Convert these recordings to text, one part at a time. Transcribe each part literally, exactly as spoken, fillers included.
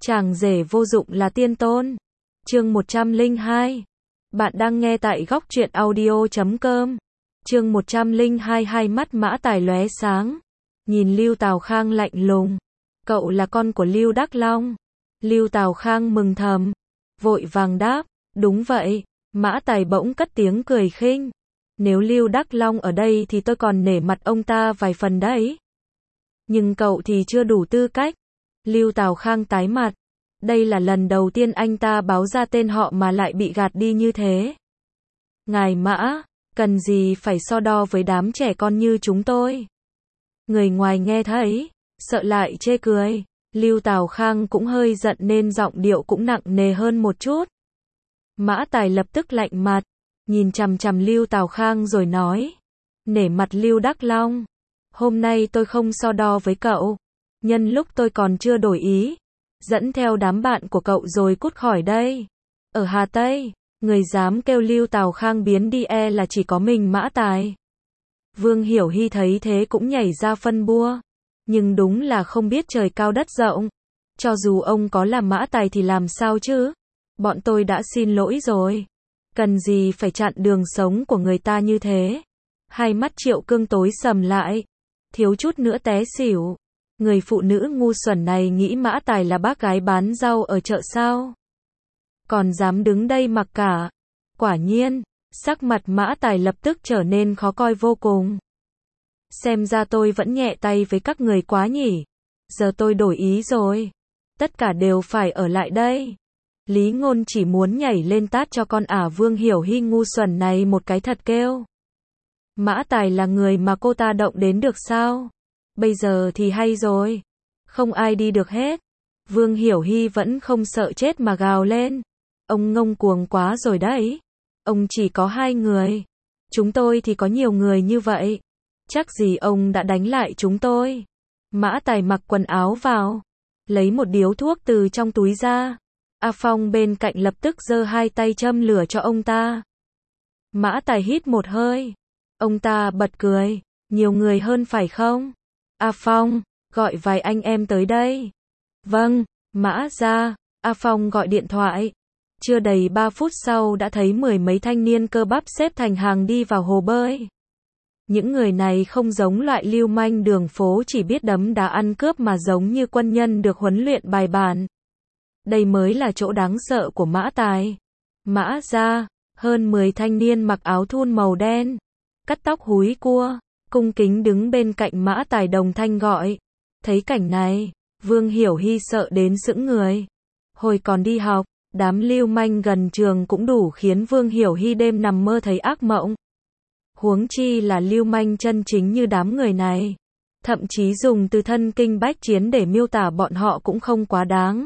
Chàng rể vô dụng là tiên tôn. Chương một trăm lẻ hai. Bạn đang nghe tại góc truyện audio chấm com. Chương một trăm lẻ hai. Hai mắt Mã Tài lóe sáng, nhìn Lưu Tào Khang lạnh lùng. Cậu là con của Lưu Đắc Long. Lưu Tào Khang mừng thầm, vội vàng đáp, đúng vậy. Mã Tài bỗng cất tiếng cười khinh. Nếu Lưu Đắc Long ở đây thì tôi còn nể mặt ông ta vài phần đấy. Nhưng cậu thì chưa đủ tư cách. Lưu Tào Khang tái mặt. Đây là lần đầu tiên anh ta báo ra tên họ mà lại bị gạt đi như thế. Ngài Mã, cần gì phải so đo với đám trẻ con như chúng tôi. Người ngoài nghe thấy, sợ lại chê cười. Lưu Tào Khang cũng hơi giận nên giọng điệu cũng nặng nề hơn một chút. Mã Tài lập tức lạnh mặt, nhìn chằm chằm Lưu Tào Khang rồi nói. Nể mặt Lưu Đắc Long, hôm nay tôi không so đo với cậu. Nhân lúc tôi còn chưa đổi ý, dẫn theo đám bạn của cậu rồi cút khỏi đây. Ở Hà Tây, người dám kêu Lưu Tào Khang biến đi e là chỉ có mình Mã Tài. Vương Hiểu Hy thấy thế cũng nhảy ra phân bua. Nhưng đúng là không biết trời cao đất rộng. Cho dù ông có là Mã Tài thì làm sao chứ? Bọn tôi đã xin lỗi rồi. Cần gì phải chặn đường sống của người ta như thế? Hai mắt Triệu Cương tối sầm lại, thiếu chút nữa té xỉu. Người phụ nữ ngu xuẩn này nghĩ Mã Tài là bác gái bán rau ở chợ sao? Còn dám đứng đây mặc cả. Quả nhiên, sắc mặt Mã Tài lập tức trở nên khó coi vô cùng. Xem ra tôi vẫn nhẹ tay với các người quá nhỉ. Giờ tôi đổi ý rồi. Tất cả đều phải ở lại đây. Lý Ngôn chỉ muốn nhảy lên tát cho con ả Vương Hiểu Hy ngu xuẩn này một cái thật kêu. Mã Tài là người mà cô ta động đến được sao? Bây giờ thì hay rồi. Không ai đi được hết. Vương Hiểu Hy vẫn không sợ chết mà gào lên. Ông ngông cuồng quá rồi đấy. Ông chỉ có hai người. Chúng tôi thì có nhiều người như vậy. Chắc gì ông đã đánh lại chúng tôi. Mã Tài mặc quần áo vào, lấy một điếu thuốc từ trong túi ra. A Phong bên cạnh lập tức giơ hai tay châm lửa cho ông ta. Mã Tài hít một hơi. Ông ta bật cười. Nhiều người hơn phải không? A Phong, gọi vài anh em tới đây. Vâng, Mã ra. A Phong gọi điện thoại. Chưa đầy ba phút sau đã thấy mười mấy thanh niên cơ bắp xếp thành hàng đi vào hồ bơi. Những người này không giống loại lưu manh đường phố chỉ biết đấm đá ăn cướp mà giống như quân nhân được huấn luyện bài bản. Đây mới là chỗ đáng sợ của Mã Tài. Mã ra, hơn mười thanh niên mặc áo thun màu đen, cắt tóc húi cua, cung kính đứng bên cạnh Mã Tài đồng thanh gọi. Thấy cảnh này, Vương Hiểu Hy sợ đến sững người. Hồi còn đi học, đám lưu manh gần trường cũng đủ khiến Vương Hiểu Hy đêm nằm mơ thấy ác mộng. Huống chi là lưu manh chân chính như đám người này. Thậm chí dùng từ thân kinh bách chiến để miêu tả bọn họ cũng không quá đáng.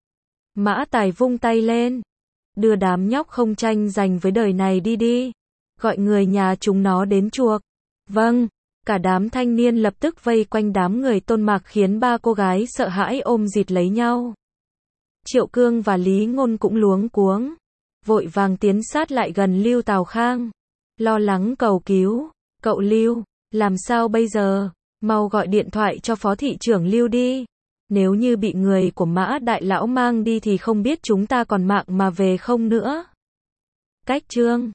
Mã Tài vung tay lên. Đưa đám nhóc không tranh giành với đời này đi đi. Gọi người nhà chúng nó đến chuộc. Vâng, cả đám thanh niên lập tức vây quanh đám người Tôn Mạc khiến ba cô gái sợ hãi ôm dịt lấy nhau. Triệu Cương và Lý Ngôn cũng luống cuống, vội vàng tiến sát lại gần Lưu Tào Khang. Lo lắng cầu cứu, cậu Lưu, làm sao bây giờ? Mau gọi điện thoại cho phó thị trưởng Lưu đi. Nếu như bị người của Mã đại lão mang đi thì không biết chúng ta còn mạng mà về không nữa. Cách chương